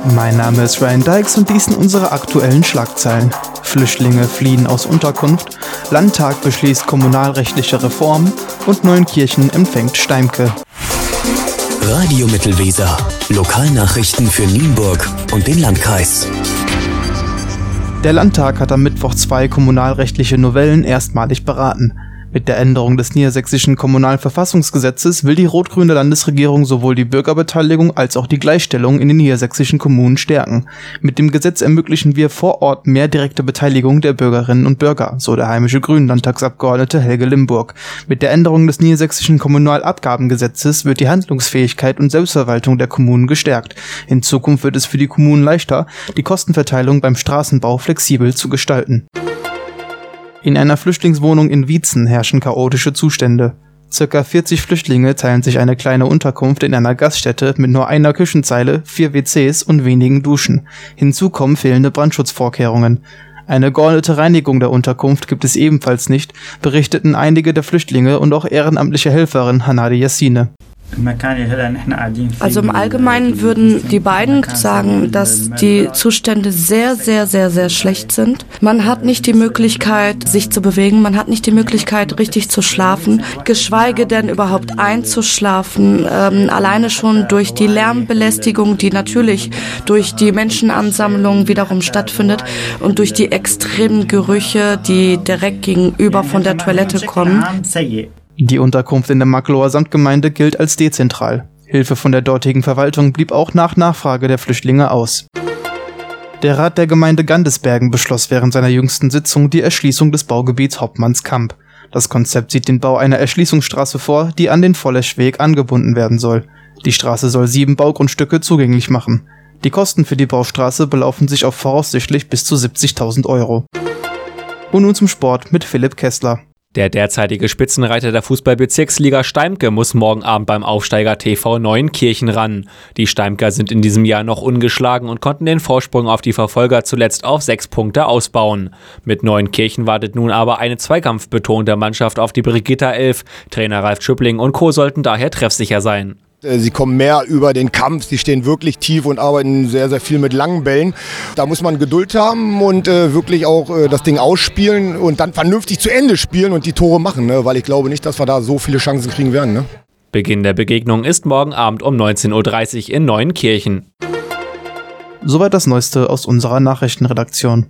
Mein Name ist Ryan Dykes und dies sind unsere aktuellen Schlagzeilen. Flüchtlinge fliehen aus Unterkunft, Landtag beschließt kommunalrechtliche Reformen und Neunkirchen empfängt Steimke. Radio Mittelweser. Lokalnachrichten für Nienburg und den Landkreis. Der Landtag hat am Mittwoch 2 kommunalrechtliche Novellen erstmalig beraten. Mit der Änderung des niedersächsischen Kommunalverfassungsgesetzes will die rot-grüne Landesregierung sowohl die Bürgerbeteiligung als auch die Gleichstellung in den niedersächsischen Kommunen stärken. Mit dem Gesetz ermöglichen wir vor Ort mehr direkte Beteiligung der Bürgerinnen und Bürger, so der heimische Grünen-Landtagsabgeordnete Helge Limburg. Mit der Änderung des niedersächsischen Kommunalabgabengesetzes wird die Handlungsfähigkeit und Selbstverwaltung der Kommunen gestärkt. In Zukunft wird es für die Kommunen leichter, die Kostenverteilung beim Straßenbau flexibel zu gestalten. In einer Flüchtlingswohnung in Wietzen herrschen chaotische Zustände. Circa 40 Flüchtlinge teilen sich eine kleine Unterkunft in einer Gaststätte mit nur einer Küchenzeile, 4 WCs und wenigen Duschen. Hinzu kommen fehlende Brandschutzvorkehrungen. Eine geordnete Reinigung der Unterkunft gibt es ebenfalls nicht, berichteten einige der Flüchtlinge und auch ehrenamtliche Helferin Hanadi Yassine. Also im Allgemeinen würden die beiden sagen, dass die Zustände sehr, sehr, sehr, sehr schlecht sind. Man hat nicht die Möglichkeit, sich zu bewegen, man hat nicht die Möglichkeit, richtig zu schlafen, geschweige denn überhaupt einzuschlafen. Alleine schon durch die Lärmbelästigung, die natürlich durch die Menschenansammlung wiederum stattfindet und durch die extremen Gerüche, die direkt gegenüber von der Toilette kommen. Die Unterkunft in der Magloer Samtgemeinde gilt als dezentral. Hilfe von der dortigen Verwaltung blieb auch nach Nachfrage der Flüchtlinge aus. Der Rat der Gemeinde Gandesbergen beschloss während seiner jüngsten Sitzung die Erschließung des Baugebiets Hauptmannskamp. Das Konzept sieht den Bau einer Erschließungsstraße vor, die an den Volleschweg angebunden werden soll. Die Straße soll 7 Baugrundstücke zugänglich machen. Die Kosten für die Baustraße belaufen sich auf voraussichtlich bis zu 70.000 Euro. Und nun zum Sport mit Philipp Kessler. Der derzeitige Spitzenreiter der Fußball-Bezirksliga Steimke muss morgen Abend beim Aufsteiger TV Neunkirchen ran. Die Steimker sind in diesem Jahr noch ungeschlagen und konnten den Vorsprung auf die Verfolger zuletzt auf 6 Punkte ausbauen. Mit Neunkirchen wartet nun aber eine zweikampfbetonte Mannschaft auf die Brigitta 11. Trainer Ralf Schüppling und Co. sollten daher treffsicher sein. Sie kommen mehr über den Kampf, sie stehen wirklich tief und arbeiten sehr, sehr viel mit langen Bällen. Da muss man Geduld haben und wirklich auch das Ding ausspielen und dann vernünftig zu Ende spielen und die Tore machen, ne? Weil ich glaube nicht, dass wir da so viele Chancen kriegen werden. Ne? Beginn der Begegnung ist morgen Abend um 19.30 Uhr in Neunkirchen. Soweit das Neueste aus unserer Nachrichtenredaktion.